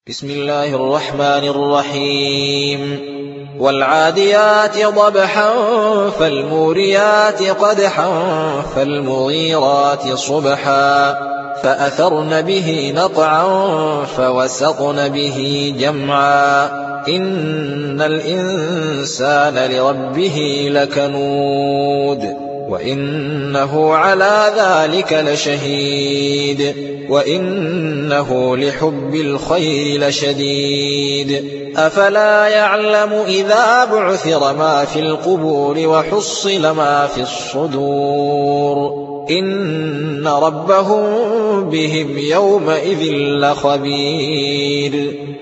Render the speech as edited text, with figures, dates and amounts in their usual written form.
بسم الله الرحمن الرحيم والعاديات ضبحا فالموريات قدحا فالمغيرات صبحا فأثرن به نقعا فوسطن به جمعا إن الإنسان لربه لكنود وإنه على ذلك لشهيد وإنه لحب الخير لشديد أفلا يعلم إذا بعثر ما في القبور وحصل ما في الصدور إن ربهم بهم يومئذ لخبير